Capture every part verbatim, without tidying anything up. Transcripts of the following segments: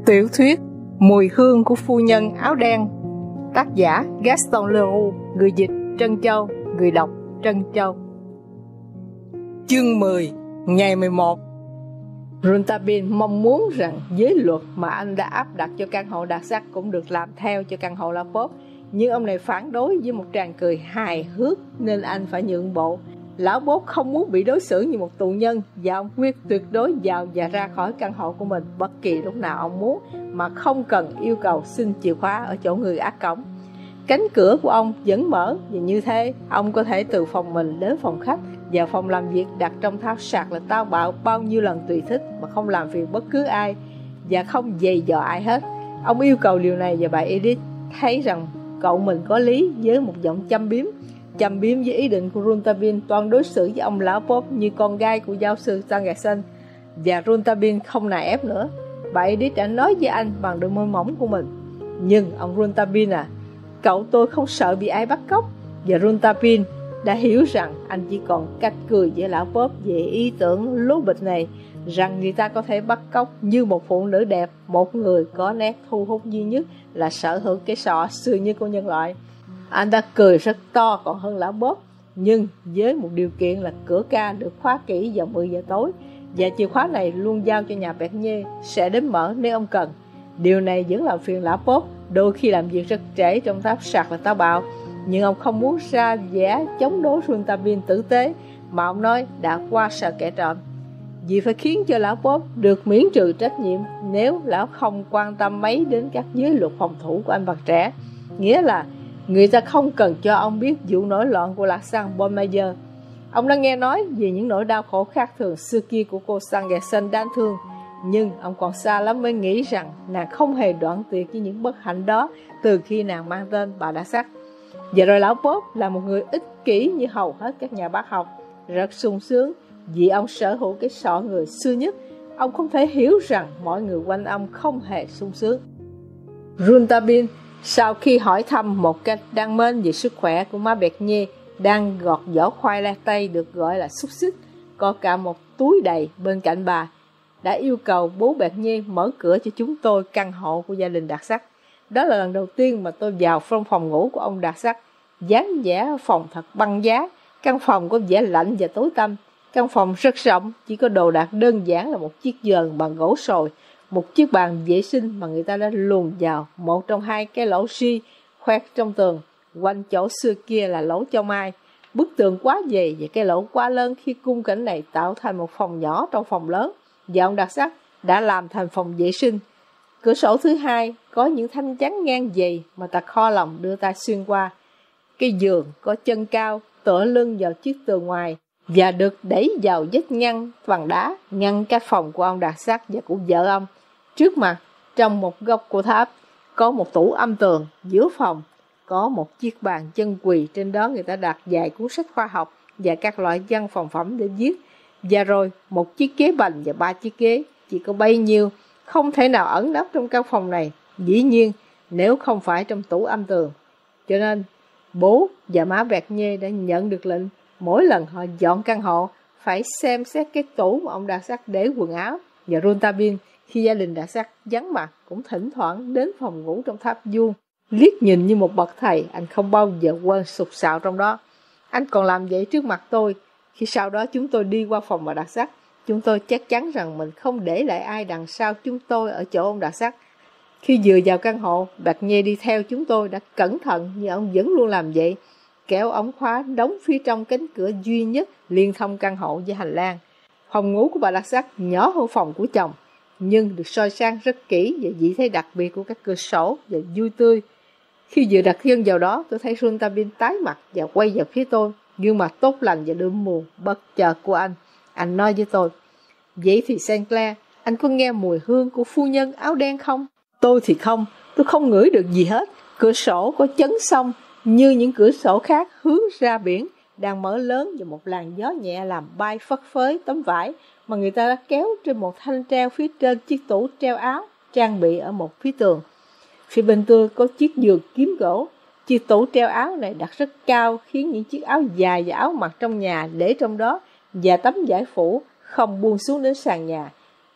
Tiểu thuyết Mùi hương của phu nhân áo đen. Tác giả Gaston Leroux. Người dịch Trân Châu. Người đọc Trân Châu. Chương mười. Ngày mười một. Rontabin mong muốn rằng giới luật mà anh đã áp đặt cho căn hộ đặc sắc cũng được làm theo cho căn hộ La Poste. Nhưng ông này phản đối với một tràng cười hài hước nên anh phải nhượng bộ. Lão Bốt không muốn bị đối xử như một tù nhân và ông quyết tuyệt đối vào và ra khỏi căn hộ của mình bất kỳ lúc nào ông muốn mà không cần yêu cầu xin chìa khóa ở chỗ người ác cổng. Cánh cửa của ông vẫn mở và như thế ông có thể từ phòng mình đến phòng khách và phòng làm việc đặt trong tháp sạc là tao bạo bao nhiêu lần tùy thích mà không làm phiền bất cứ ai và không dày dò ai hết. Ông yêu cầu điều này và bà Edith thấy rằng cậu mình có lý với một giọng châm biếm. Châm biếm với ý định của Rontabin toàn đối xử với ông lão Pope như con gái của giáo sư Stangerson, và Rontabin không nài ép nữa. Bà Edith đã nói với anh bằng đôi môi mỏng của mình: "Nhưng ông Rontabin à, cậu tôi không sợ bị ai bắt cóc." Và Rontabin đã hiểu rằng anh chỉ còn cách cười với lão Pope về ý tưởng lố bịch này, rằng người ta có thể bắt cóc như một phụ nữ đẹp, một người có nét thu hút duy nhất là sở hữu cái sọ xưa nhất của nhân loại. Anh ta cười rất to còn hơn lão Bob, nhưng với một điều kiện là cửa ca được khóa kỹ vào mười giờ tối và chìa khóa này luôn giao cho nhà Bernier sẽ đến mở nếu ông cần. Điều này vẫn làm phiền lão Bob, đôi khi làm việc rất trễ trong tháp sạc và táo bạo, nhưng ông không muốn ra vẻ chống đối Rontabin tử tế mà ông nói đã qua sợ kẻ trộm, vì phải khiến cho lão Bob được miễn trừ trách nhiệm nếu lão không quan tâm mấy đến các giới luật phòng thủ của anh bạn trẻ. Nghĩa là người ta không cần cho ông biết vụ nổi loạn của lạc sang Bonmayer. Ông đã nghe nói về những nỗi đau khổ khác thường xưa kia của cô Stangerson đáng thương, nhưng ông còn xa lắm mới nghĩ rằng nàng không hề đoạn tuyệt với những bất hạnh đó từ khi nàng mang tên bà đã sắc. Và rồi lão Bob là một người ích kỷ như hầu hết các nhà bác học, rất sung sướng vì ông sở hữu cái sọ người xưa nhất. Ông không thể hiểu rằng mọi người quanh ông không hề sung sướng. Rontabin sau khi hỏi thăm một cách đáng mến về sức khỏe của má Bernier đang gọt vỏ khoai lang tây được gọi là xúc xích, có cả một túi đầy bên cạnh bà, đã yêu cầu bố Bernier mở cửa cho chúng tôi căn hộ của gia đình đặc sắc. Đó là lần đầu tiên mà tôi vào trong phòng ngủ của ông đặc sắc. Dáng vẻ phòng thật băng giá, căn phòng có vẻ lạnh và tối tăm. Căn phòng rất rộng, chỉ có đồ đạc đơn giản là một chiếc giường bằng gỗ sồi, một chiếc bàn vệ sinh mà người ta đã luồn vào một trong hai cái lỗ xi khoét trong tường. Quanh chỗ xưa kia là lỗ cho mai. Bức tường quá dày và cái lỗ quá lớn khi khung cảnh này tạo thành một phòng nhỏ trong phòng lớn, và ông đặc sắc đã làm thành phòng vệ sinh. Cửa sổ thứ hai có những thanh chắn ngang dày mà ta kho lòng đưa ta xuyên qua. Cái giường có chân cao tựa lưng vào chiếc tường ngoài và được đẩy vào vách ngăn bằng đá ngăn cách phòng của ông đặc sắc và của vợ ông. Trước mặt, trong một góc của tháp, có một tủ âm tường. Giữa phòng có một chiếc bàn chân quỳ, trên đó người ta đặt vài cuốn sách khoa học và các loại văn phòng phẩm để viết. Và rồi một chiếc ghế bành và ba chiếc ghế. Chỉ có bấy nhiêu, không thể nào ẩn nấp trong căn phòng này, dĩ nhiên nếu không phải trong tủ âm tường. Cho nên bố và má Bernier đã nhận được lệnh mỗi lần họ dọn căn hộ phải xem xét cái tủ mà ông đặc sắc để quần áo. Và Rontabin khi gia đình đặc sắc vắng mặt cũng thỉnh thoảng đến phòng ngủ trong tháp vuông, liếc nhìn như một bậc thầy. Anh không bao giờ quên sục sạo trong đó. Anh còn làm vậy trước mặt tôi. Khi sau đó chúng tôi đi qua phòng bà đặc sắc, chúng tôi chắc chắn rằng mình không để lại ai đằng sau chúng tôi ở chỗ ông đặc sắc. Khi vừa vào căn hộ, Bernier đi theo chúng tôi đã cẩn thận như ông vẫn luôn làm vậy, kéo ống khóa đóng phía trong cánh cửa duy nhất liên thông căn hộ với hành lang. Phòng ngủ của bà đặc sắc nhỏ hơn phòng của chồng, nhưng được soi sáng rất kỹ về vị thế đặc biệt của các cửa sổ và vui tươi. Khi vừa đặt chân vào đó, tôi thấy Rontabin tái mặt và quay vào phía tôi, gương mặt tốt lành và đượm buồn bất chợt của anh. Anh nói với tôi: "Vậy thì Saint Clair, anh có nghe mùi hương của phu nhân áo đen không?" Tôi thì không, tôi không ngửi được gì hết. Cửa sổ có chấn sông như những cửa sổ khác hướng ra biển đang mở lớn, và một làn gió nhẹ làm bay phất phới tấm vải mà người ta đã kéo trên một thanh treo phía trên chiếc tủ treo áo trang bị ở một phía tường. Phía bên tôi có chiếc giường kiếm gỗ. Chiếc tủ treo áo này đặt rất cao, khiến những chiếc áo dài và áo mặc trong nhà để trong đó và tấm vải phủ không buông xuống đến sàn nhà.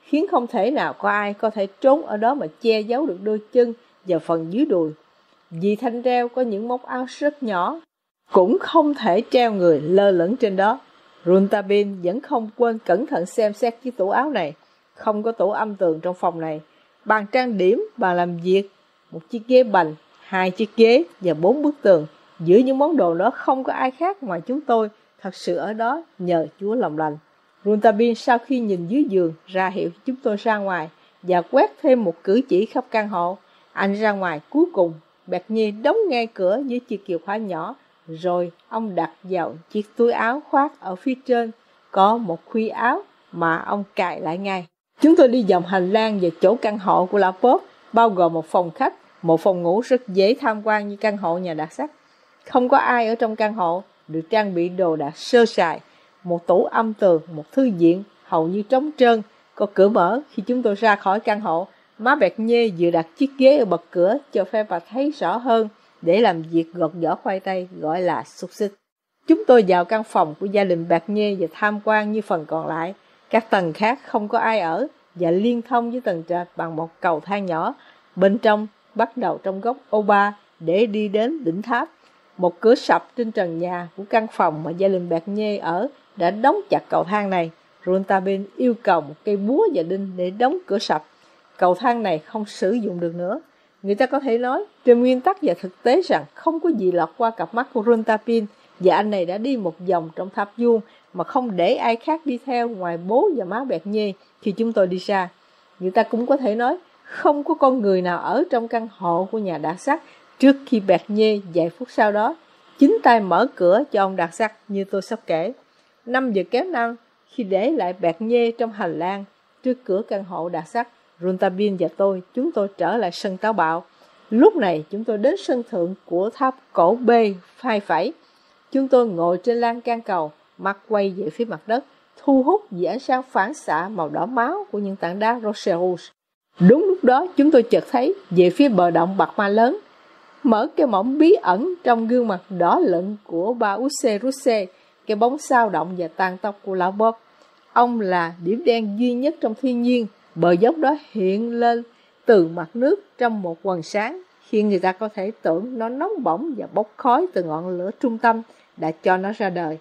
khiến không thể nào có ai có thể trốn ở đó mà che giấu được đôi chân và phần dưới đùi. Vì thanh treo có những móc áo rất nhỏ, cũng không thể treo người lơ lửng trên đó. Rontabin vẫn không quên cẩn thận xem xét chiếc tủ áo này. Không có tủ âm tường trong phòng này. Bàn trang điểm, bàn làm việc, một chiếc ghế bành, hai chiếc ghế và bốn bức tường. Giữa những món đồ đó không có ai khác ngoài chúng tôi, thật sự ở đó nhờ Chúa lòng lành. Rontabin sau khi nhìn dưới giường ra hiệu chúng tôi ra ngoài và quét thêm một cử chỉ khắp căn hộ. Anh ra ngoài cuối cùng. Bernier đóng ngay cửa với chiếc chìa khóa nhỏ, rồi ông đặt vào chiếc túi áo khoác ở phía trên có một khuy áo mà ông cài lại ngay. Chúng tôi đi vòng hành lang về chỗ căn hộ của La Pope, bao gồm một phòng khách, một phòng ngủ rất dễ tham quan như căn hộ nhà đặc sắc. Không có ai ở trong căn hộ, được trang bị đồ đạc sơ sài, một tủ âm tường, một thư viện hầu như trống trơn, có cửa mở. Khi chúng tôi ra khỏi căn hộ, má Bernier vừa đặt chiếc ghế ở bậc cửa cho phép bà thấy rõ hơn để làm việc gọt vỏ khoai tây, gọi là xúc xích. Chúng tôi vào căn phòng của gia đình Bernier và tham quan như phần còn lại. Các tầng khác không có ai ở và liên thông với tầng trệt bằng một cầu thang nhỏ. Bên trong bắt đầu trong góc ô ba để đi đến đỉnh tháp. Một cửa sập trên trần nhà của căn phòng mà gia đình Bernier ở đã đóng chặt cầu thang này. Rontabin yêu cầu một cây búa và đinh để đóng cửa sập. Cầu thang này không sử dụng được nữa. Người ta có thể nói trên nguyên tắc và thực tế rằng không có gì lọt qua cặp mắt của Rontabin, và anh này đã đi một vòng trong tháp vuông mà không để ai khác đi theo ngoài bố và má Bernier khi chúng tôi đi ra. Người ta cũng có thể nói không có con người nào ở trong căn hộ của nhà đặc sắc trước khi Bernier vài phút sau đó chính tay mở cửa cho ông đặc sắc như tôi sắp kể. Năm giờ kém năm, khi để lại Bernier trong hành lang trước cửa căn hộ đặc sắc, Rontabin và tôi, chúng tôi trở lại sân táo bạo. Lúc này chúng tôi đến sân thượng của tháp cổ B phai phẩy. Chúng tôi ngồi trên lan can cầu, mặt quay về phía mặt đất, thu hút vì ánh sáng phản xạ màu đỏ máu của những tảng đá roche rouge. Đúng lúc đó chúng tôi chợt thấy về phía bờ động bạc ma lớn, mở cái mỏng bí ẩn trong gương mặt đỏ lựng của ba Usse Russe, cái bóng sao động và tàn tóc của lão Bob. Ông là điểm đen duy nhất trong thiên nhiên. Bờ dốc đó hiện lên từ mặt nước trong một quầng sáng, khiến người ta có thể tưởng nó nóng bỏng và bốc khói từ ngọn lửa trung tâm đã cho nó ra đời.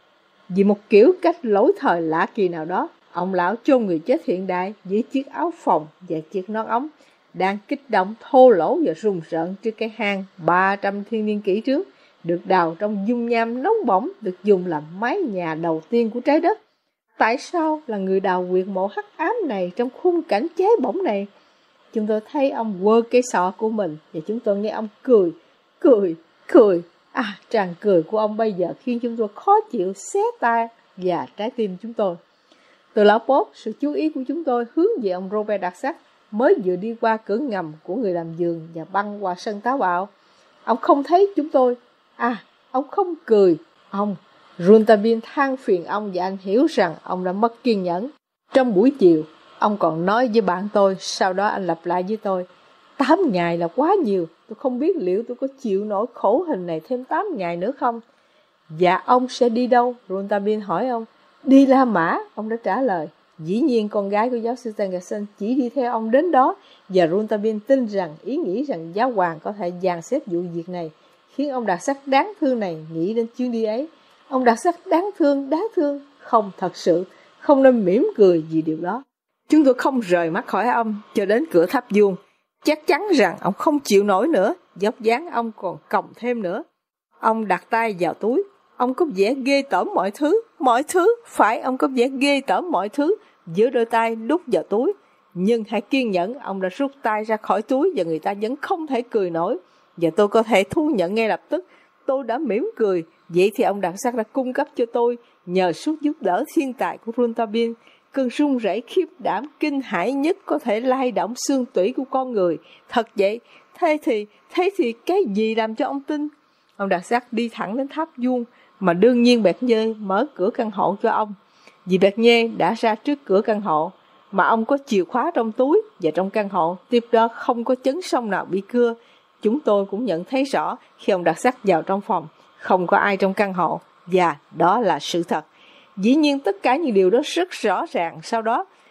Vì một kiểu cách lỗi thời lạ kỳ nào đó, ông lão chôn người chết hiện đại dưới chiếc áo phồng và chiếc nón ống, đang kích động thô lỗ và rùng rợn trước cái hang ba trăm thiên niên kỷ trước, được đào trong dung nham nóng bỏng, được dùng làm mái nhà đầu tiên của trái đất. Tại sao là người đào huyệt mộ hắc ám này trong khung cảnh cháy bỏng này? Chúng tôi thấy ông quơ cây sọ của mình và chúng tôi nghe ông cười, cười, cười. À, tràng cười của ông bây giờ khiến chúng tôi khó chịu xé tai và trái tim chúng tôi. Từ lão Pope, sự chú ý của chúng tôi hướng về ông Robert đặc sắc mới vừa đi qua cửa ngầm của người làm giường và băng qua sân táo bạo. Ông không thấy chúng tôi. À, ông không cười. Ông Rontabin than phiền ông và anh hiểu rằng ông đã mất kiên nhẫn. Trong buổi chiều, ông còn nói với bạn tôi, sau đó anh lặp lại với tôi, tám ngày là quá nhiều, tôi không biết liệu tôi có chịu nổi khổ hình này thêm tám ngày nữa không. Và ông sẽ đi đâu? Rontabin hỏi ông. Đi La Mã, ông đã trả lời. Dĩ nhiên con gái của giáo sư Stangerson chỉ đi theo ông đến đó, và Rontabin tin rằng ý nghĩ rằng giáo hoàng có thể dàn xếp vụ việc này, khiến ông đặc sắc đáng thương này nghĩ đến chuyến đi ấy. Ông đặc sắc đáng thương, đáng thương, không thật sự, không nên mỉm cười vì điều đó. Chúng tôi không rời mắt khỏi ông cho đến cửa tháp vuông. Chắc chắn rằng ông không chịu nổi nữa, dốc dáng ông còn còng thêm nữa. Ông đặt tay vào túi, ông có vẻ ghê tởm mọi thứ, mọi thứ, phải ông có vẻ ghê tởm mọi thứ, giữa đôi tay đút vào túi. Nhưng hãy kiên nhẫn, ông đã rút tay ra khỏi túi và người ta vẫn không thể cười nổi. Và tôi có thể thu nhận ngay lập tức, tôi đã mỉm cười. Vậy thì ông đặc sắc đã cung cấp cho tôi, nhờ sức giúp đỡ thiên tài của Rontabin, cơn run rẩy khiếp đảm kinh hãi nhất có thể lay động xương tủy của con người. Thật vậy, thế thì, thế thì cái gì làm cho ông tin? Ông đặc sắc đi thẳng đến tháp vuông, mà đương nhiên Bernier mở cửa căn hộ cho ông. Vì Bernier đã ra trước cửa căn hộ, mà ông có chìa khóa trong túi, và trong căn hộ tiếp đó không có chấn sông nào bị cưa. Chúng tôi cũng nhận thấy rõ khi ông đặc sắc vào trong phòng, không có ai trong căn hộ, và đó là sự thật. Dĩ nhiên tất cả những điều đó rất rõ ràng. Sau đó,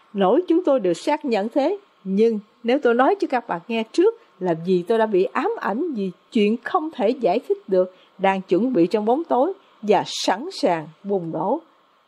nỗi chúng tôi đều xác nhận thế. Nhưng nếu tôi nói cho các bạn nghe trước, làm gì tôi đã bị ám ảnh vì chuyện không thể giải thích được đang chuẩn bị trong bóng tối và sẵn sàng bùng nổ.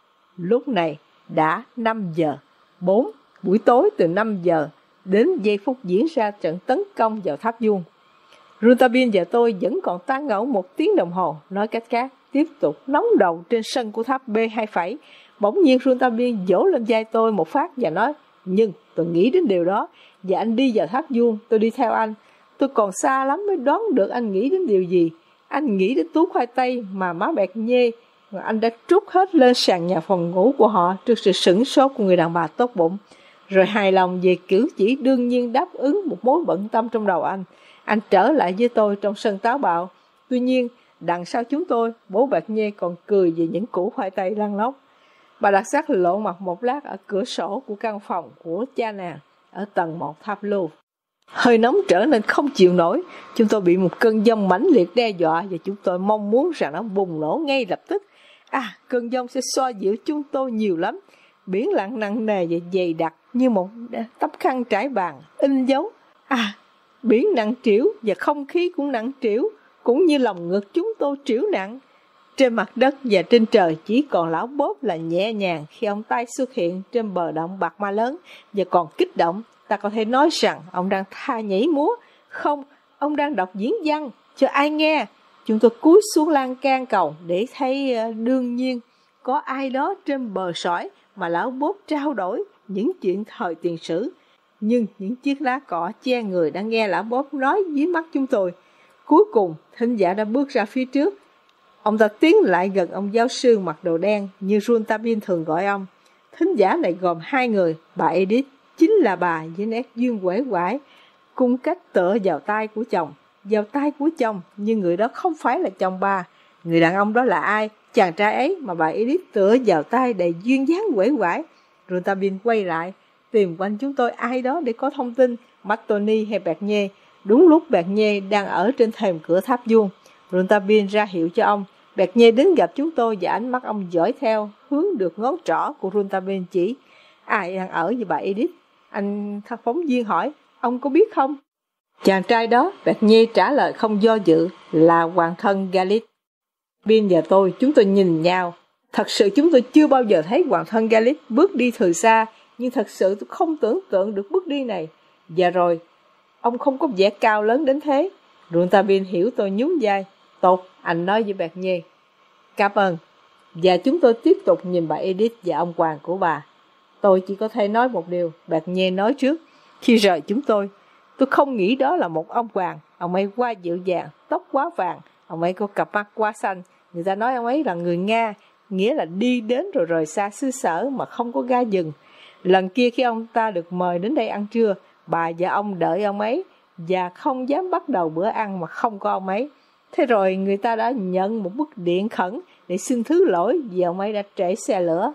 Lúc này đã năm giờ bốn, buổi tối từ năm giờ đến giây phút diễn ra trận tấn công vào tháp vuông. Rontabin và tôi vẫn còn tán ngẫu một tiếng đồng hồ, nói cách khác, tiếp tục nóng đầu trên sân của tháp B hai phẩy. Bỗng nhiên Rontabin vỗ lên vai tôi một phát và nói, nhưng tôi nghĩ đến điều đó, và anh đi vào tháp vuông, tôi đi theo anh. Tôi còn xa lắm mới đoán được anh nghĩ đến điều gì. Anh nghĩ đến túi khoai tây mà má bẹt nhê, mà anh đã trút hết lên sàn nhà phòng ngủ của họ trước sự sửng sốt của người đàn bà tốt bụng. Rồi hài lòng về cử chỉ đương nhiên đáp ứng một mối bận tâm trong đầu anh. Anh trở lại với tôi trong sân táo bạo. Tuy nhiên, đằng sau chúng tôi, bố bẹt nhê còn cười về những củ khoai tây lăn lóc. Bà đặc sắc lộ mặt một lát ở cửa sổ của căn phòng của cha nàng ở tầng một tháp Louvre. Hơi nóng trở nên không chịu nổi. Chúng tôi bị một cơn giông mãnh liệt đe dọa và chúng tôi mong muốn rằng nó bùng nổ ngay lập tức. À, cơn giông sẽ xoa dịu chúng tôi nhiều lắm. Biển lặng nặng nề và dày đặc như một tấm khăn trải bàn, in dấu. À, biển nặng trĩu và không khí cũng nặng trĩu, cũng như lòng ngực chúng tôi trĩu nặng. Trên mặt đất và trên trời chỉ còn lão Bốp là nhẹ nhàng khi ông tay xuất hiện trên bờ động bạc ma lớn và còn kích động. Ta có thể nói rằng ông đang tha nhảy múa. Không, ông đang đọc diễn văn cho ai nghe. Chúng tôi cúi xuống lan can cầu để thấy uh, đương nhiên có ai đó trên bờ sỏi mà lão Bốp trao đổi những chuyện thời tiền sử. Nhưng những chiếc lá cọ che người đang nghe lão Bốp nói dưới mắt chúng tôi. Cuối cùng, thính giả đã bước ra phía trước. Ông ta tiến lại gần ông giáo sư mặc đồ đen như Rontabin thường gọi ông. Thính giả này gồm hai người, bà Edith, chính là bà với nét duyên quể quải, cung cách tựa vào tay của chồng. Vào tay của chồng, nhưng người đó không phải là chồng bà. Người đàn ông đó là ai? Chàng trai ấy mà bà Edith tựa vào tay đầy duyên dáng quể quải. Rontabin quay lại, tìm quanh chúng tôi ai đó để có thông tin, Mattoni hay Bernier. Đúng lúc Bernier đang ở trên thềm cửa tháp vuông. Rontabin ra hiệu cho ông. Bernier đến gặp chúng tôi và ánh mắt ông dõi theo, hướng được ngón trỏ của Rontabin chỉ. Ai đang ở với bà Edith? Anh phóng viên hỏi, ông có biết không? Chàng trai đó, Bernier trả lời không do dự, là hoàng thân Galit. Bin và tôi, chúng tôi nhìn nhau. Thật sự chúng tôi chưa bao giờ thấy hoàng thân Galit bước đi từ xa, nhưng thật sự tôi không tưởng tượng được bước đi này. Và rồi, ông không có vẻ cao lớn đến thế. Rontabin hiểu tôi nhún vai. Tốt, anh nói với Bernier. Cảm ơn. Và chúng tôi tiếp tục nhìn bà Edith và ông hoàng của bà. Tôi chỉ có thể nói một điều, Bernier nói trước. Khi rời chúng tôi, tôi không nghĩ đó là một ông hoàng. Ông ấy quá dịu dàng, tóc quá vàng, ông ấy có cặp mắt quá xanh. Người ta nói ông ấy là người Nga, nghĩa là đi đến rồi rời xa xứ sở mà không có ga dừng. Lần kia khi ông ta được mời đến đây ăn trưa, bà và ông đợi ông ấy và không dám bắt đầu bữa ăn mà không có ông ấy. Thế rồi người ta đã nhận một bức điện khẩn để xin thứ lỗi vì ông ấy đã trễ xe lửa.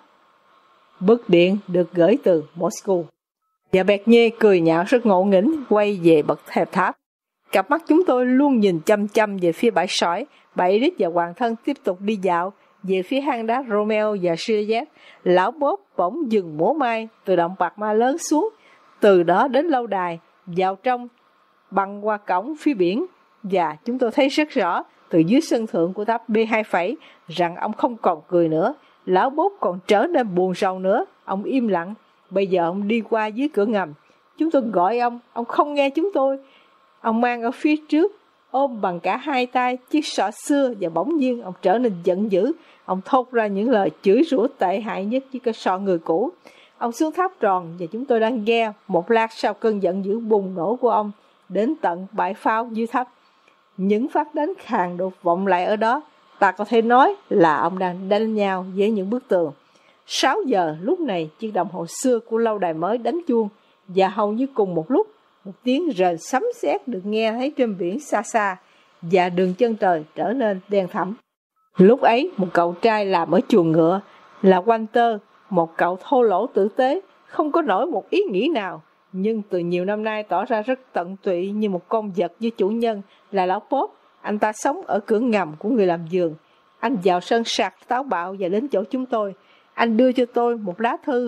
Bức điện được gửi từ Moscow. Và Bernier cười nhạo rất ngộ nghĩnh, quay về bậc thềm tháp. Cặp mắt chúng tôi luôn nhìn chăm chăm về phía bãi sỏi. Bà Edith và hoàng thân tiếp tục đi dạo về phía hang đá Romeo và Juliet. Lão Bốp bỗng dừng múa mai từ động bạc ma lớn xuống, từ đó đến lâu đài, vào trong, băng qua cổng phía biển. Và chúng tôi thấy rất rõ từ dưới sân thượng của tháp B hai phẩy rằng ông không còn cười nữa. Lão Bốp còn trở nên buồn rầu nữa. Ông im lặng. Bây giờ ông đi qua dưới cửa ngầm. Chúng tôi gọi ông, ông không nghe chúng tôi. Ông mang ở phía trước, ôm bằng cả hai tay chiếc sọ xưa, và bỗng nhiên ông trở nên giận dữ. Ông thốt ra những lời chửi rủa tệ hại nhất với cái sọ người cũ. Ông xuống tháp tròn và chúng tôi đang nghe. Một lát sau cơn giận dữ bùng nổ của ông đến tận bãi pháo dưới tháp. Những phát đánh khàn đột vọng lại ở đó. Ta có thể nói là ông đang đánh nhau với những bức tường. Sáu giờ lúc này chiếc đồng hồ xưa của lâu đài mới đánh chuông, và hầu như cùng một lúc một tiếng rền sấm sét được nghe thấy trên biển xa xa, và đường chân trời trở nên đen thẳm. Lúc ấy một cậu trai làm ở chuồng ngựa là Walter, một cậu thô lỗ tử tế, không có nổi một ý nghĩ nào, nhưng từ nhiều năm nay tỏ ra rất tận tụy như một con vật với chủ nhân là lão Bốp. Anh ta sống ở cửa ngầm của người làm vườn. Anh vào sân sạc táo bạo và đến chỗ chúng tôi. Anh đưa cho tôi một lá thư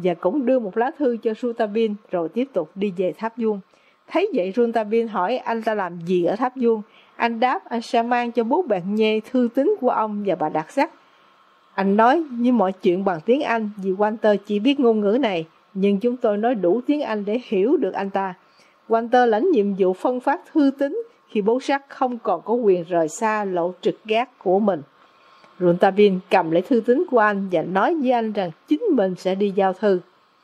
và cũng đưa một lá thư cho Rouletabille rồi tiếp tục đi về Tháp Vuông. Thấy vậy Rouletabille hỏi anh ta làm gì ở Tháp Vuông. Anh đáp anh sẽ mang cho bố Bernier thư tín của ông và bà Đặc Sắc. Anh nói như mọi chuyện bằng tiếng Anh vì Walter chỉ biết ngôn ngữ này, nhưng chúng tôi nói đủ tiếng Anh để hiểu được anh ta. Walter lãnh nhiệm vụ phân phát thư tín khi bố Sắc không còn có quyền rời xa lộ trực gác của mình. Rouletabille cầm lấy thư tín của anh và nói với anh rằng chính mình sẽ đi giao thư.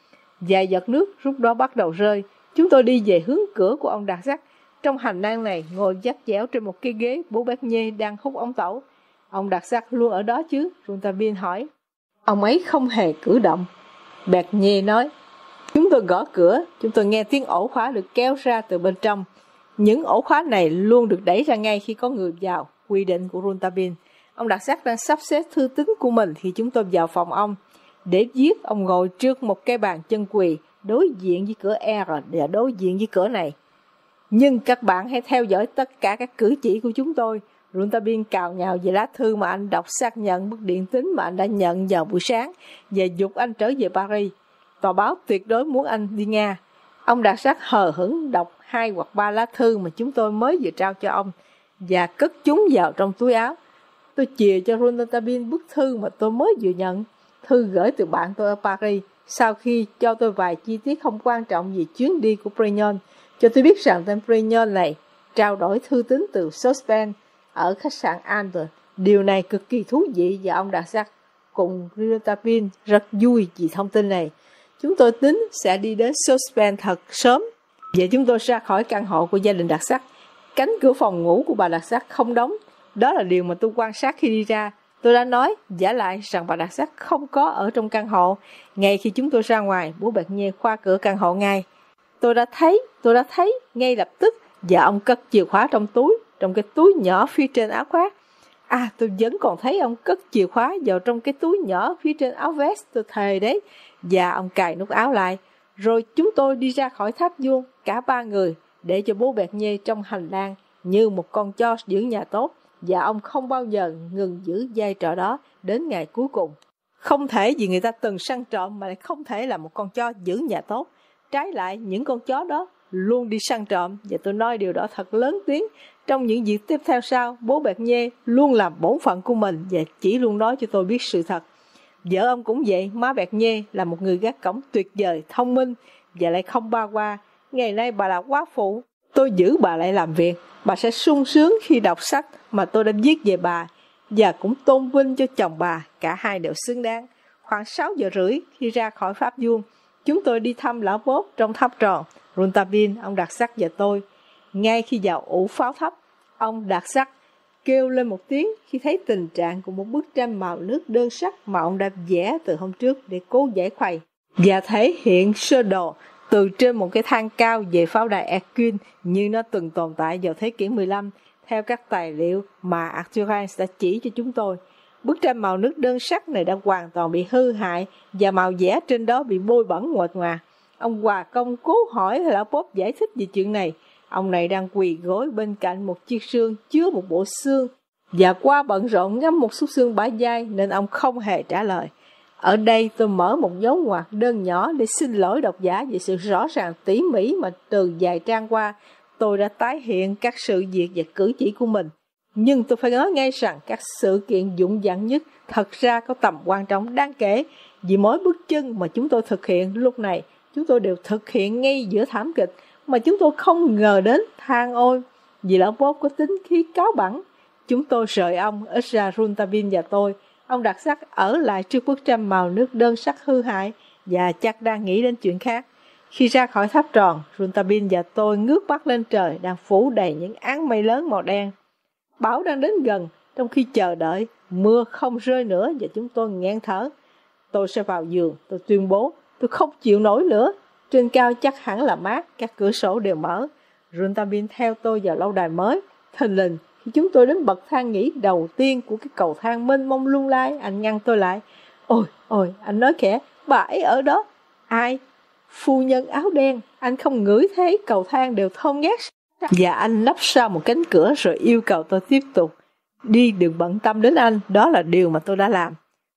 Vài giọt nước lúc đó bắt đầu rơi. Chúng tôi đi về hướng cửa của ông Đặc Sắc. Trong hành lang này ngồi dắt dẻo trên một cái ghế, bố Bernier đang hút ống tẩu. Ông Đặc Sắc luôn ở đó chứ? Rouletabille hỏi. Ông ấy không hề cử động. Bernier nói. Chúng tôi gõ cửa, chúng tôi nghe tiếng ổ khóa được kéo ra từ bên trong. Những ổ khóa này luôn được đẩy ra ngay khi có người vào, quy định của Rouletabille. Ông Đặc Sắc đang sắp xếp thư tín của mình khi chúng tôi vào phòng ông. Để viết, ông ngồi trước một cái bàn chân quỳ, đối diện với cửa R và đối diện với cửa này. Nhưng các bạn hãy theo dõi tất cả các cử chỉ của chúng tôi. Rouletabille cào nhào về lá thư mà anh đọc xác nhận bức điện tín mà anh đã nhận vào buổi sáng và giục anh trở về Paris. Tòa báo tuyệt đối muốn anh đi Nga. Ông Đặc Sắc hờ hững đọc hai hoặc ba lá thư mà chúng tôi mới vừa trao cho ông và cất chúng vào trong túi áo. Tôi chìa cho Rouletabille bức thư mà tôi mới vừa nhận. Thư gửi từ bạn tôi ở Paris sau khi cho tôi vài chi tiết không quan trọng về chuyến đi của Prignon. Cho tôi biết rằng tên Prignon này trao đổi thư tín từ Suspens ở khách sạn Anne. Điều này cực kỳ thú vị và ông Đặc Sắc cùng Rouletabille rất vui vì thông tin này. Chúng tôi tính sẽ đi đến Suspens thật sớm. Vậy chúng tôi ra khỏi căn hộ của gia đình Đặc Sắc. Cánh cửa phòng ngủ của bà Đặc Sắc không đóng. Đó là điều mà tôi quan sát khi đi ra. Tôi đã nói giả lại rằng bà Đặc Sắc không có ở trong căn hộ. Ngay khi chúng tôi ra ngoài, bố Bernier khóa cửa căn hộ ngay. Tôi đã thấy, tôi đã thấy ngay lập tức và ông cất chìa khóa trong túi, trong cái túi nhỏ phía trên áo khoác. À, tôi vẫn còn thấy ông cất chìa khóa vào trong cái túi nhỏ phía trên áo vest, tôi thề đấy. Và ông cài nút áo lại. Rồi chúng tôi đi ra khỏi Tháp Vuông, cả ba người, để cho bố Bernier trong hành lang như một con chó giữ nhà tốt. Và ông không bao giờ ngừng giữ vai trò đó đến ngày cuối cùng. Không thể vì người ta từng săn trộm mà lại không thể là một con chó giữ nhà tốt. Trái lại, những con chó đó luôn đi săn trộm, và tôi nói điều đó thật lớn tiếng. Trong những việc tiếp theo sau, bố Bernier luôn làm bổn phận của mình và chỉ luôn nói cho tôi biết sự thật. Vợ ông cũng vậy, má Bernier là một người gác cổng tuyệt vời, thông minh và lại không ba qua. Ngày nay bà là quá phụ, tôi giữ bà lại làm việc. Bà sẽ sung sướng khi đọc sách mà tôi đã viết về bà và cũng tôn vinh cho chồng bà, cả hai đều xứng đáng. Khoảng sáu giờ rưỡi khi ra khỏi Tháp Vuông, chúng tôi đi thăm lão Bob trong tháp tròn. Rouletabille, ông Đặc Sắc và tôi. Ngay khi vào ủ pháo thấp, ông Đặc Sắc kêu lên một tiếng khi thấy tình trạng của một bức tranh màu nước đơn sắc mà ông đã vẽ từ hôm trước để cố giải khuây và thể hiện sơ đồ từ trên một cái thang cao về pháo đài Erquin như nó từng tồn tại vào thế kỷ mười lăm theo các tài liệu mà Arthur Rhines đã chỉ cho chúng tôi. Bức tranh màu nước đơn sắc này đã hoàn toàn bị hư hại và màu vẽ trên đó bị bôi bẩn nguệch ngoạc. Ông Hòa Công cố hỏi lão Bob giải thích về chuyện này. Ông này đang quỳ gối bên cạnh một chiếc xương chứa một bộ xương và qua bận rộn ngắm một xúc xương bả vai nên ông không hề trả lời. Ở đây tôi mở một dấu ngoặc đơn nhỏ để xin lỗi độc giả về sự rõ ràng tỉ mỉ mà từ vài trang qua tôi đã tái hiện các sự việc và cử chỉ của mình. Nhưng tôi phải nói ngay rằng các sự kiện dũng dãn nhất thật ra có tầm quan trọng đáng kể, vì mỗi bước chân mà chúng tôi thực hiện lúc này chúng tôi đều thực hiện ngay giữa thảm kịch mà chúng tôi không ngờ đến. Than ôi, vì lão Bob có tính khí cáu bẳn. Chúng tôi rời ông, ít ra Rouletabille và tôi. Ông Đặc Sắc ở lại trước bức tranh màu nước đơn sắc hư hại và chắc đang nghĩ đến chuyện khác. Khi ra khỏi tháp tròn, Rouletabille và tôi ngước mắt lên trời đang phủ đầy những áng mây lớn màu đen. Bão đang đến gần, trong khi chờ đợi, mưa không rơi nữa và chúng tôi nghẹn thở. Tôi sẽ vào giường, tôi tuyên bố, tôi không chịu nổi nữa. Trên cao chắc hẳn là mát, các cửa sổ đều mở. Rouletabille theo tôi vào lâu đài mới. Thình lình, khi chúng tôi đến bậc thang nghỉ đầu tiên của cái cầu thang mênh mông lung lai, anh ngăn tôi lại. Ôi, ôi, anh nói khẽ, bà ấy ở đó. Ai? Phu nhân áo đen. Anh không ngửi thấy cầu thang đều thơm ngát. Và anh lắp sau một cánh cửa rồi yêu cầu tôi tiếp tục. Đi, đừng bận tâm đến anh, đó là điều mà tôi đã làm.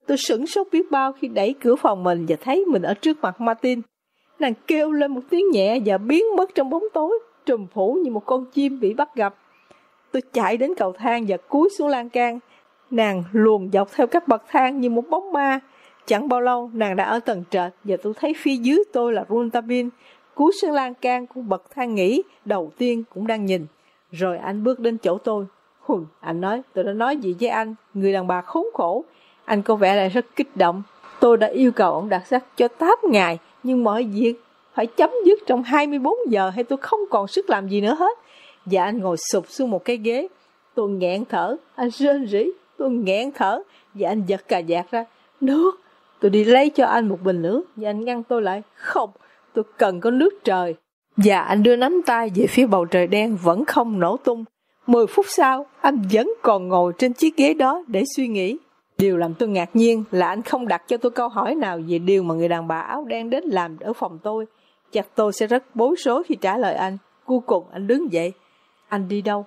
Tôi sửng sốt biết bao khi đẩy cửa phòng mình và thấy mình ở trước mặt Martin. Nàng kêu lên một tiếng nhẹ và biến mất trong bóng tối, trùm phủ như một con chim bị bắt gặp. Tôi chạy đến cầu thang và cúi xuống lan can. Nàng luồn dọc theo các bậc thang như một bóng ma. Chẳng bao lâu nàng đã ở tầng trệt và tôi thấy phía dưới tôi là Rontabin. Cúi xuống lan can của bậc thang nghỉ đầu tiên cũng đang nhìn. Rồi anh bước đến chỗ tôi. Hùm, anh nói, tôi đã nói gì với anh, người đàn bà khốn khổ. Anh có vẻ là rất kích động. Tôi đã yêu cầu ông đặt sách cho tám ngày, nhưng mọi việc phải chấm dứt trong hai mươi bốn giờ hay tôi không còn sức làm gì nữa hết. Và anh ngồi sụp xuống một cái ghế. Tôi nghẹn thở, anh rên rỉ, tôi nghẹn thở. Và anh giật cà vạt ra. Nước! Tôi đi lấy cho anh một bình nước và anh ngăn tôi lại. Không, tôi cần có nước trời. Và anh đưa nắm tay về phía bầu trời đen vẫn không nổ tung. Mười phút sau, anh vẫn còn ngồi trên chiếc ghế đó để suy nghĩ. Điều làm tôi ngạc nhiên là anh không đặt cho tôi câu hỏi nào về điều mà người đàn bà áo đen đến làm ở phòng tôi. Chắc tôi sẽ rất bối rối khi trả lời anh. Cuối cùng anh đứng dậy. Anh đi đâu?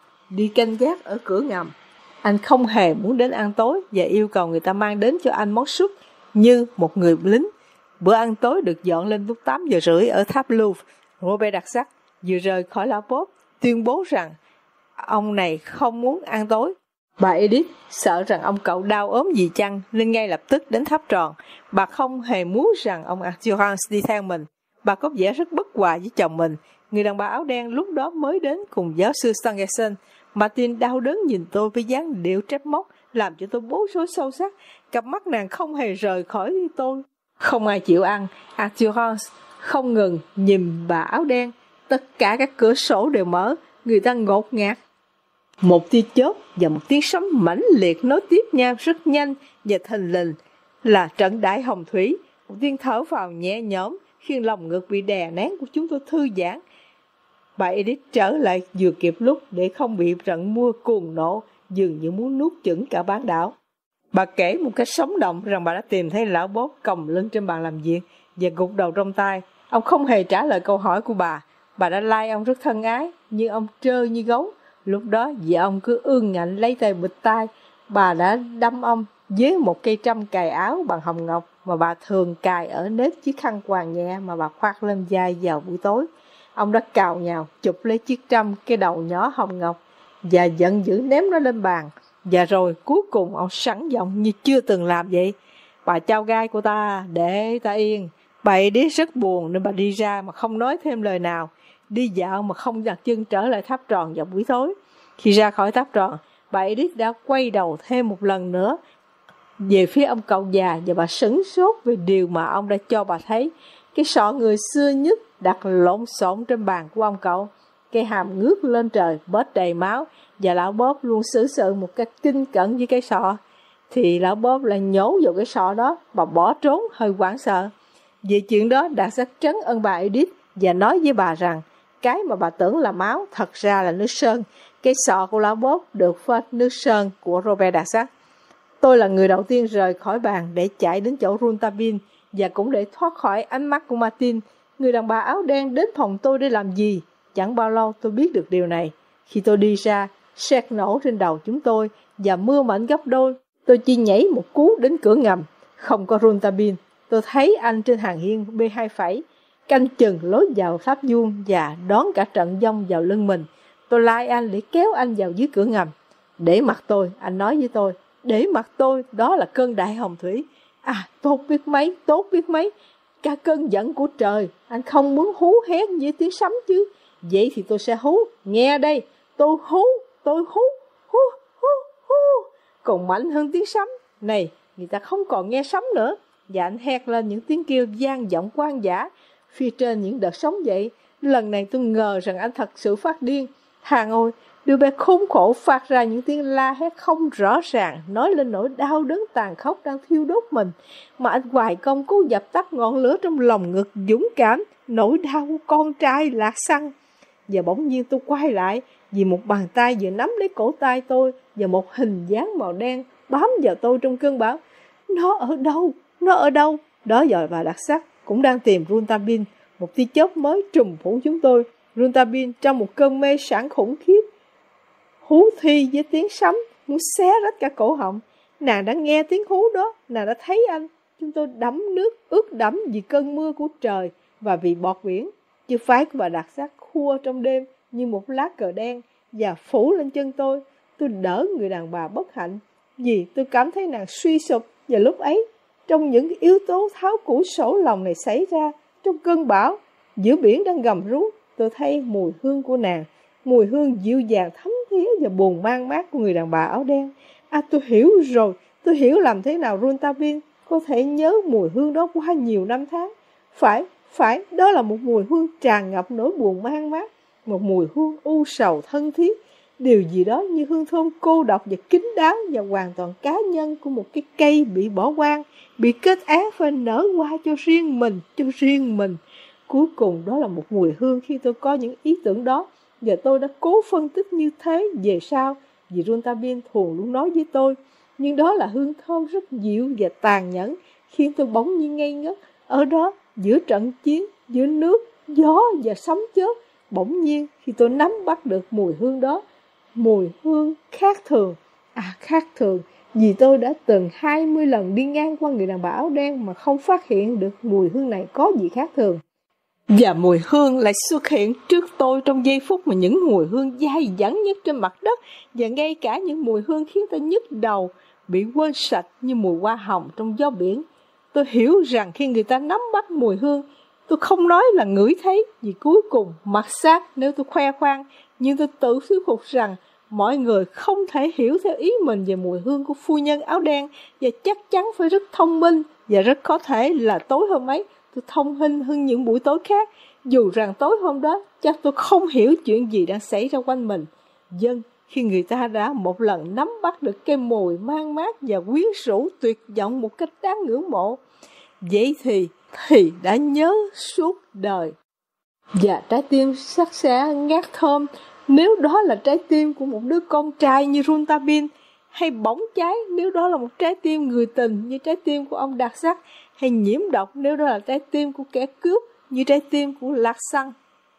Đi canh gác ở cửa ngầm. Anh không hề muốn đến ăn tối và yêu cầu người ta mang đến cho anh món súp như một người lính. Bữa ăn tối được dọn lên lúc tám giờ rưỡi ở tháp Louvre. Robert đặc sắc vừa rời khỏi lão Bob tuyên bố rằng ông này không muốn ăn tối. Bà Edith sợ rằng ông cậu đau ốm gì chăng nên ngay lập tức đến tháp tròn. Bà không hề muốn rằng ông Arthurance đi theo mình. Bà có vẻ rất bất hòa với chồng mình. Người đàn bà áo đen lúc đó mới đến cùng giáo sư Stangerson. Martin đau đớn nhìn tôi với dáng điệu trách móc, làm cho tôi bối rối sâu sắc. Cặp mắt nàng không hề rời khỏi tôi. Không ai chịu ăn. Arthurance không ngừng nhìn bà áo đen. Tất cả các cửa sổ đều mở. Người ta ngột ngạt. Một tia chớp và một tiếng sấm mãnh liệt nối tiếp nhau rất nhanh và thình lình là trận đại hồng thủy. Một tiếng thở vào nhẹ nhõm khiến lòng ngực bị đè nén của chúng tôi thư giãn. Bà Edith trở lại vừa kịp lúc để không bị trận mưa cuồng nộ dường như muốn nuốt chửng cả bán đảo. Bà kể một cách sống động rằng bà đã tìm thấy lão Bob còng lưng trên bàn làm việc và gục đầu trong tay. Ông không hề trả lời câu hỏi của bà. Bà đã lai ông rất thân ái, nhưng ông trơ như gấu. Lúc đó vợ ông cứ ương ngạnh lấy tay bịt tai. Bà đã đâm ông với một cây trâm cài áo bằng hồng ngọc mà bà thường cài ở nếp chiếc khăn quàng nhẹ mà bà khoác lên vai vào buổi tối. Ông đã cào nhào chụp lấy chiếc trâm cái đầu nhỏ hồng ngọc và giận dữ ném nó lên bàn. Và rồi cuối cùng ông sẵn giọng như chưa từng làm vậy. Bà cháu gái của ta, để ta yên. Bà Edith rất buồn nên bà đi ra mà không nói thêm lời nào. Đi dạo mà không đặt chân trở lại tháp tròn vào buổi tối. Khi ra khỏi tháp tròn, bà Edith đã quay đầu thêm một lần nữa về phía ông cậu già và bà sửng sốt về điều mà ông đã cho bà thấy. Cái sọ người xưa nhất đặt lộn xộn trên bàn của ông cậu. Cái hàm ngước lên trời, bết đầy máu, và lão Bob luôn xử sự một cách kinh cẩn với cái sọ. Thì lão Bob lại nhổ vào cái sọ đó, bà bỏ trốn hơi hoảng sợ. Về chuyện đó đã rất trấn ơn bà Edith và nói với bà rằng cái mà bà tưởng là máu thật ra là nước sơn. Cái sọ của lão Bob được phết nước sơn của Robert đặc sắc. Tôi là người đầu tiên rời khỏi bàn để chạy đến chỗ Rontabin và cũng để thoát khỏi ánh mắt của Martin. Người đàn bà áo đen đến phòng tôi để làm gì? Chẳng bao lâu tôi biết được điều này. Khi tôi đi ra, sét nổ trên đầu chúng tôi và mưa mạnh gấp đôi. Tôi chỉ nhảy một cú đến cửa ngầm. Không có Rontabin. Tôi thấy anh trên hàng hiên B hai phẩy, canh chừng lối vào tháp vuông và đón cả trận giông vào lưng mình. Tôi lai anh để kéo anh vào dưới cửa ngầm. Để mặt tôi, anh nói với tôi. Để mặt tôi, đó là cơn đại hồng thủy. À, tốt biết mấy, tốt biết mấy. Cả cơn giận của trời, anh không muốn hú hét với tiếng sấm chứ. Vậy thì tôi sẽ hú, nghe đây, tôi hú, tôi hú, hú, hú, hú. Còn mạnh hơn tiếng sấm. Này, người ta không còn nghe sấm nữa. Và anh hét lên những tiếng kêu vang vọng quan dã phía trên những đợt sóng dậy. Lần này tôi ngờ rằng anh thật sự phát điên. Hàng ôi, đứa bé khốn khổ phát ra những tiếng la hét không rõ ràng, nói lên nỗi đau đớn tàn khốc đang thiêu đốt mình, mà anh hoài công cố dập tắt ngọn lửa trong lòng ngực dũng cảm, nỗi đau của con trai lạc xăng. Và bỗng nhiên tôi quay lại, vì một bàn tay vừa nắm lấy cổ tay tôi và một hình dáng màu đen bám vào tôi trong cơn bão. Nó ở đâu? Nó ở đâu? Đó giờ bà đặc sắc cũng đang tìm Rontabin. Một tia chớp mới trùm phủ chúng tôi. Rontabin trong một cơn mê sảng khủng khiếp, hú thi với tiếng sấm muốn xé rách cả cổ họng. Nàng đã nghe tiếng hú đó, nàng đã thấy anh. Chúng tôi đẫm nước, ướt đẫm vì cơn mưa của trời và vì bọt biển. Chiếc váy của bà Đặc Sắc khua trong đêm như một lá cờ đen và phủ lên chân tôi. Tôi đỡ người đàn bà bất hạnh vì tôi cảm thấy nàng suy sụp. Và lúc ấy, trong những yếu tố tháo củi sổ lòng này xảy ra, trong cơn bão, giữa biển đang gầm rú, tôi thấy mùi hương của nàng, mùi hương dịu dàng thấm thía và buồn man mát của người đàn bà áo đen. À, tôi hiểu rồi, tôi hiểu làm thế nào Rontabin có thể nhớ mùi hương đó qua nhiều năm tháng. Phải, phải, đó là một mùi hương tràn ngập nỗi buồn man mát, một mùi hương u sầu thân thiết, điều gì đó như hương thơm cô độc và kín đáo và hoàn toàn cá nhân của một cái cây bị bỏ hoang, bị kết án và nở hoa cho riêng mình, cho riêng mình. Cuối cùng đó là một mùi hương khi tôi có những ý tưởng đó, và tôi đã cố phân tích như thế về sau, vì Rontabin thường luôn nói với tôi. Nhưng đó là hương thơm rất dịu và tàn nhẫn, khiến tôi bỗng nhiên ngây ngất. Ở đó, giữa trận chiến, giữa nước, gió và sấm chớp, bỗng nhiên khi tôi nắm bắt được mùi hương đó, mùi hương khác thường. À, khác thường, vì tôi đã từng hai mươi lần đi ngang qua người đàn bà áo đen mà không phát hiện được mùi hương này có gì khác thường. Và mùi hương lại xuất hiện trước tôi trong giây phút mà những mùi hương dai dẳng nhất trên mặt đất, và ngay cả những mùi hương khiến tôi nhức đầu, bị quên sạch như mùi hoa hồng trong gió biển. Tôi hiểu rằng khi người ta nắm bắt mùi hương, tôi không nói là ngửi thấy, vì cuối cùng mặt xác nếu tôi khoe khoang, nhưng tôi tự thuyết phục rằng mọi người không thể hiểu theo ý mình về mùi hương của phu nhân áo đen, và chắc chắn phải rất thông minh, và rất có thể là tối hôm ấy tôi thông minh hơn những buổi tối khác, dù rằng tối hôm đó chắc tôi không hiểu chuyện gì đang xảy ra quanh mình. Dân, khi người ta đã một lần nắm bắt được cái mùi man mát và quyến rũ tuyệt vọng một cách đáng ngưỡng mộ, vậy thì thì đã nhớ suốt đời. Và trái tim sắc sẻ ngát thơm, nếu đó là trái tim của một đứa con trai như Rontabin, hay bỏng cháy nếu đó là một trái tim người tình như trái tim của ông Đặc Sắc, hay nhiễm độc nếu đó là trái tim của kẻ cướp như trái tim của Lạc Xăng.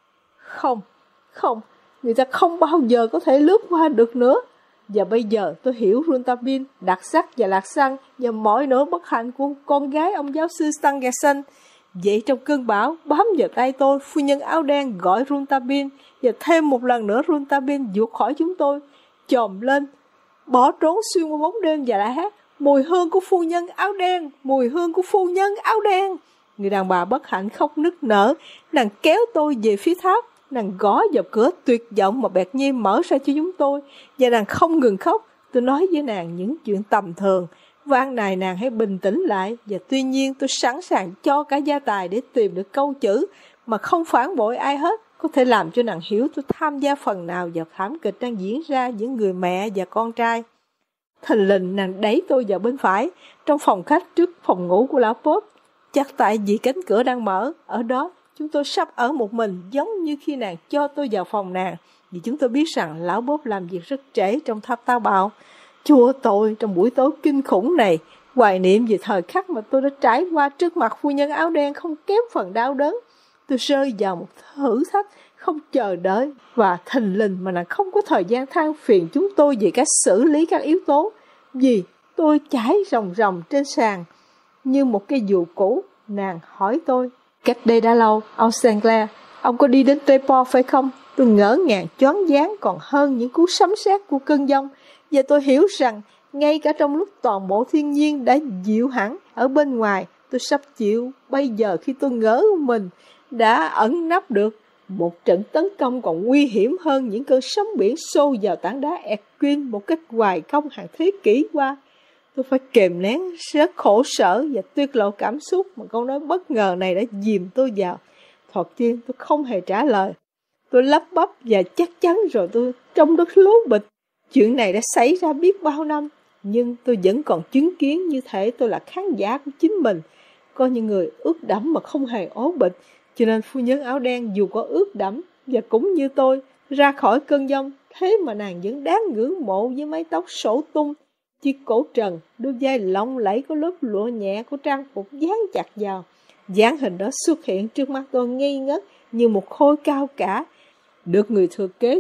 Không, không, người ta không bao giờ có thể lướt qua được nữa. Và bây giờ tôi hiểu Rontabin, Đặc Sắc và Lạc Xăng và mọi nỗi bất hạnh của con gái ông giáo sư Stangerson. Vậy trong cơn bão bám vào tay tôi, phu nhân áo đen gọi Rontabin, và thêm một lần nữa Rontabin vụt khỏi chúng tôi, chồm lên, bỏ trốn xuyên qua bóng đêm và lại hát: mùi hương của phu nhân áo đen, mùi hương của phu nhân áo đen. Người đàn bà bất hạnh khóc nức nở, nàng kéo tôi về phía tháp, nàng gõ vào cửa tuyệt vọng mà Bẹt Nhi mở ra cho chúng tôi, và nàng không ngừng khóc. Tôi nói với nàng những chuyện tầm thường, van nài nàng hãy bình tĩnh lại, và tuy nhiên tôi sẵn sàng cho cả gia tài để tìm được câu chữ mà không phản bội ai hết, có thể làm cho nàng hiểu tôi tham gia phần nào vào thảm kịch đang diễn ra giữa người mẹ và con trai. Thình lình nàng đẩy tôi vào bên phải, trong phòng khách trước phòng ngủ của lão Pop. Chắc tại vì cánh cửa đang mở, ở đó chúng tôi sắp ở một mình, giống như khi nàng cho tôi vào phòng nàng, vì chúng tôi biết rằng lão Pop làm việc rất trễ trong tháp táo bạo. Chúa tôi, trong buổi tối kinh khủng này, hoài niệm về thời khắc mà tôi đã trải qua trước mặt phu nhân áo đen không kém phần đau đớn. Tôi rơi vào một thử thách không chờ đợi, và thình lình mà nàng không có thời gian than phiền chúng tôi về cách xử lý các yếu tố, vì tôi chảy ròng ròng trên sàn như một cây dù cũ. Nàng hỏi tôi: cách đây đã lâu, ông Sinclair, ông có đi đến Treport phải không? Tôi ngỡ ngàng choáng váng còn hơn những cú sấm sét của cơn giông, và tôi hiểu rằng ngay cả trong lúc toàn bộ thiên nhiên đã dịu hẳn ở bên ngoài, tôi sắp chịu bây giờ khi tôi ngỡ mình đã ẩn nấp được một trận tấn công còn nguy hiểm hơn những cơn sóng biển xô vào tảng đá Erquin một cách hoài công hàng thế kỷ qua. Tôi phải kềm nén rất khổ sở và tuyệt lộ cảm xúc mà câu nói bất ngờ này đã dìm tôi vào. Thoạt tiên tôi không hề trả lời. Tôi lắp bắp và chắc chắn rồi tôi trong đất lố bịch. Chuyện này đã xảy ra biết bao năm, nhưng tôi vẫn còn chứng kiến như thể tôi là khán giả của chính mình. Có những người ướt đẫm mà không hề ố bịch, cho nên phu nhân áo đen dù có ướt đẫm và cũng như tôi ra khỏi cơn giông, thế mà nàng vẫn đáng ngưỡng mộ với mái tóc sổ tung, chiếc cổ trần, đôi vai lộng lẫy có lớp lụa nhẹ của trang phục dán chặt vào. Dáng hình đó xuất hiện trước mắt tôi ngây ngất như một khối cao cả, được người thừa kế của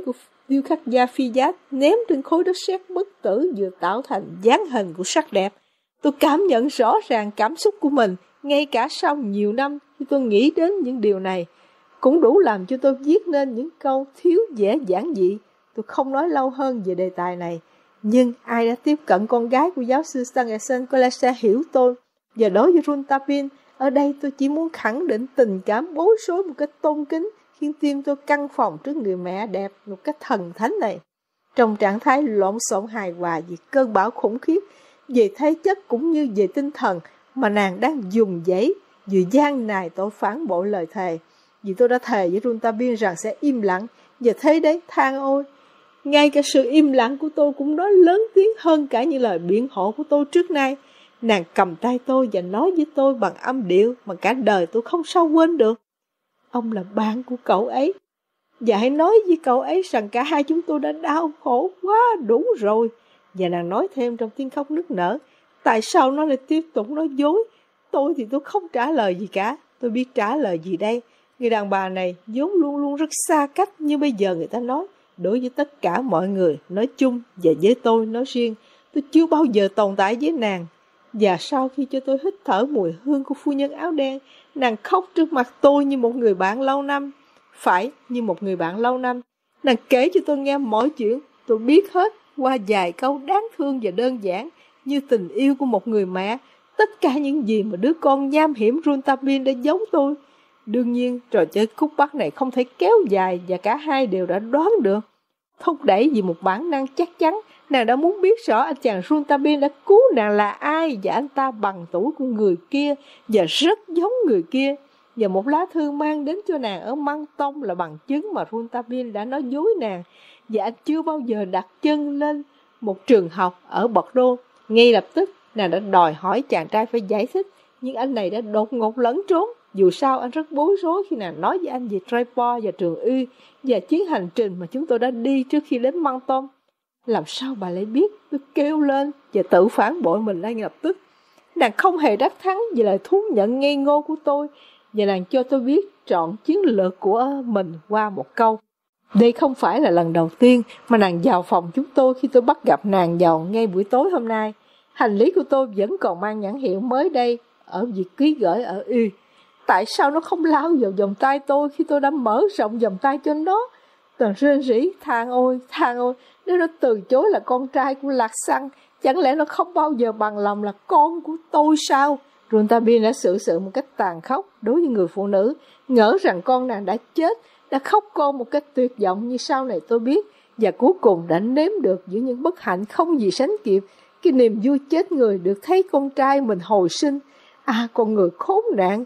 Điêu khắc gia Phi Giác ném trên khối đất sét bất tử vừa tạo thành dáng hình của sắc đẹp. Tôi cảm nhận rõ ràng cảm xúc của mình, ngay cả sau nhiều năm khi tôi nghĩ đến những điều này, cũng đủ làm cho tôi viết nên những câu thiếu dễ giản dị. Tôi không nói lâu hơn về đề tài này, nhưng ai đã tiếp cận con gái của giáo sư Stangerson có lẽ sẽ hiểu tôi. Và đối với Runtapin, ở đây tôi chỉ muốn khẳng định tình cảm bối rối một cách tôn kính, khiến tim tôi căng phòng trước người mẹ đẹp một cách thần thánh này. Trong trạng thái lộn xộn hài hòa vì cơn bão khủng khiếp, về thể chất cũng như về tinh thần mà nàng đang dùng dãy, vừa gian nài tội phản bội lời thề. Vì tôi đã thề với Runtapin rằng sẽ im lặng, và thế đấy, than ôi, ngay cả sự im lặng của tôi cũng nói lớn tiếng hơn cả những lời biện hộ của tôi trước nay. Nàng cầm tay tôi và nói với tôi bằng âm điệu mà cả đời tôi không sao quên được. Ông là bạn của cậu ấy, và hãy nói với cậu ấy rằng cả hai chúng tôi đã đau khổ quá đủ rồi. Và nàng nói thêm trong tiếng khóc nức nở, tại sao nó lại tiếp tục nói dối? Tôi thì tôi không trả lời gì cả. Tôi biết trả lời gì đây? Người đàn bà này vốn luôn luôn rất xa cách, như bây giờ người ta nói, đối với tất cả mọi người nói chung và với tôi nói riêng, tôi chưa bao giờ tồn tại với nàng. Và sau khi cho tôi hít thở mùi hương của phu nhân áo đen, nàng khóc trước mặt tôi như một người bạn lâu năm. Phải, như một người bạn lâu năm. Nàng kể cho tôi nghe mọi chuyện, tôi biết hết qua vài câu đáng thương và đơn giản, như tình yêu của một người mẹ, tất cả những gì mà đứa con nham hiểm Runtapin đã giống tôi. Đương nhiên, trò chơi khúc bắt này không thể kéo dài và cả hai đều đã đoán được. Thúc đẩy vì một bản năng chắc chắn, nàng đã muốn biết rõ anh chàng Runtapin đã cứu nàng là ai, và anh ta bằng tuổi của người kia và rất giống người kia. Và một lá thư mang đến cho nàng ở Măng Tông là bằng chứng mà Runtapin đã nói dối nàng, và anh chưa bao giờ đặt chân lên một trường học ở Bordeaux. Ngay lập tức, nàng đã đòi hỏi chàng trai phải giải thích, nhưng anh này đã đột ngột lẫn trốn. Dù sao anh rất bối rối khi nàng nói với anh về Tréport và trường Y và chuyến hành trình mà chúng tôi đã đi trước khi đến Măng Tông. Làm sao bà lại biết? Tôi kêu lên và tự phản bội mình ngay lập tức. Nàng không hề đắc thắng vì lời thú nhận ngây ngô của tôi, và nàng cho tôi biết trọn chiến lược của mình qua một câu. Đây không phải là lần đầu tiên mà nàng vào phòng chúng tôi khi tôi bắt gặp nàng vào ngay buổi tối hôm nay. Hành lý của tôi vẫn còn mang nhãn hiệu mới đây ở việc ký gửi ở Y. Tại sao nó không lao vào vòng tay tôi khi tôi đã mở rộng vòng tay cho nó? Toàn rên rỉ, than ôi, than ôi, nếu nó từ chối là con trai của Lạc Xăng, chẳng lẽ nó không bao giờ bằng lòng là con của tôi sao? Runtapin đã xử sự một cách tàn khốc đối với người phụ nữ, ngỡ rằng con nàng đã chết, đã khóc con một cách tuyệt vọng như sau này tôi biết, và cuối cùng đã nếm được giữa những bất hạnh không gì sánh kịp, cái niềm vui chết người được thấy con trai mình hồi sinh. À, con người khốn nạn!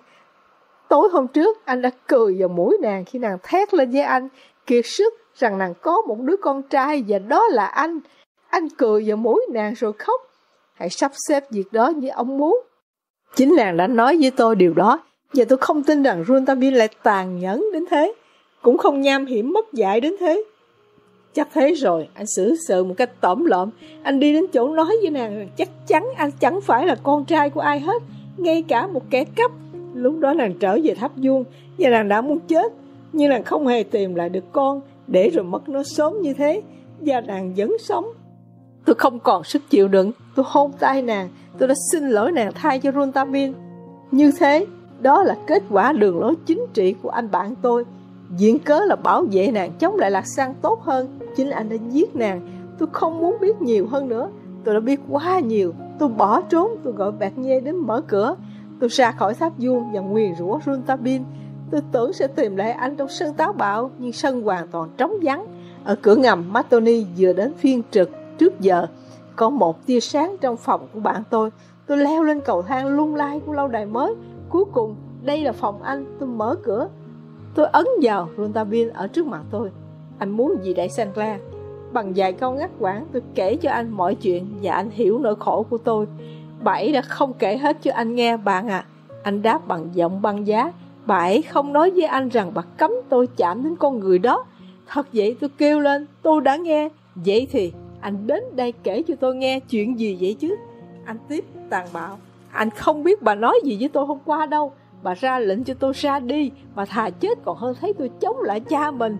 Tối hôm trước, anh đã cười vào mũi nàng khi nàng thét lên với anh, kiệt sức rằng nàng có một đứa con trai và đó là anh. Anh cười vào mũi nàng rồi khóc. Hãy sắp xếp việc đó như ông muốn. Chính nàng đã nói với tôi điều đó, và tôi không tin rằng Runtapin lại tàn nhẫn đến thế, cũng không nham hiểm mất dạy đến thế. Chắc thế rồi, anh xử sự một cách tởm lợm. Anh đi đến chỗ nói với nàng rằng chắc chắn anh chẳng phải là con trai của ai hết, ngay cả một kẻ cắp. Lúc đó nàng trở về Tháp Vuông và nàng đã muốn chết, nhưng nàng không hề tìm lại được con, để rồi mất nó sớm như thế, và nàng vẫn sống. Tôi không còn sức chịu đựng, tôi hôn tay nàng, tôi đã xin lỗi nàng thay cho Runtapin. Như thế, đó là kết quả đường lối chính trị của anh bạn tôi. Viện cớ là bảo vệ nàng chống lại Lạc Xăng tốt hơn. Chính anh đã giết nàng. Tôi không muốn biết nhiều hơn nữa. Tôi đã biết quá nhiều. Tôi bỏ trốn, tôi gọi Bernier đến mở cửa. Tôi ra khỏi Tháp Vuông và nguyền rủa Runtapin. Tôi tưởng sẽ tìm lại anh trong sân táo bạo, nhưng sân hoàn toàn trống vắng. Ở cửa ngầm, Matoni vừa đến phiên trực trước giờ. Có một tia sáng trong phòng của bạn tôi. Tôi leo lên cầu thang lung lay của lâu đài mới. Cuối cùng, đây là phòng anh. Tôi mở cửa. Tôi ấn vào Runtapin ở trước mặt tôi. Anh muốn gì đây Sinclair? Bằng vài câu ngắt quãng, tôi kể cho anh mọi chuyện và anh hiểu nỗi khổ của tôi. Bà ấy đã không kể hết cho anh nghe bạn à. Anh đáp bằng giọng băng giá. Bà ấy không nói với anh rằng bà cấm tôi chạm đến con người đó. Thật vậy, tôi kêu lên, tôi đã nghe. Vậy thì anh đến đây kể cho tôi nghe chuyện gì vậy chứ? Anh tiếp tàn bạo. Anh không biết bà nói gì với tôi hôm qua đâu. Bà ra lệnh cho tôi ra đi, bà thà chết còn hơn thấy tôi chống lại cha mình.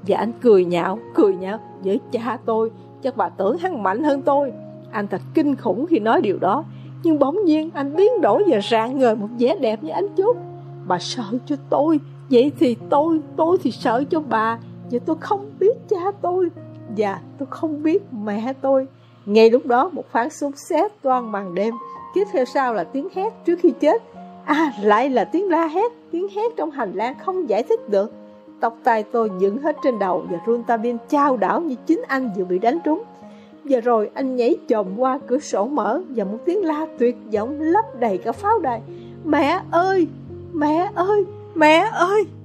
Và anh cười nhạo, cười nhạo với cha tôi. Chắc bà tưởng hắn mạnh hơn tôi. Anh thật kinh khủng khi nói điều đó. Nhưng bỗng nhiên anh biến đổi và rạng ngời một vẻ đẹp như ánh chớp. Bà sợ cho tôi, vậy thì tôi, tôi thì sợ cho bà. Và tôi không biết cha tôi, và tôi không biết mẹ tôi. Ngay lúc đó một phát súng sét toang màn đêm. Tiếp theo sau là tiếng hét trước khi chết. À, lại là tiếng la hét, tiếng hét trong hành lang không giải thích được. Tóc tai tôi dựng hết trên đầu và Rontabin chao đảo như chính anh vừa bị đánh trúng. Và rồi anh nhảy chồm qua cửa sổ mở và một tiếng la tuyệt vọng lấp đầy cả pháo đài. Mẹ ơi, mẹ ơi, mẹ ơi!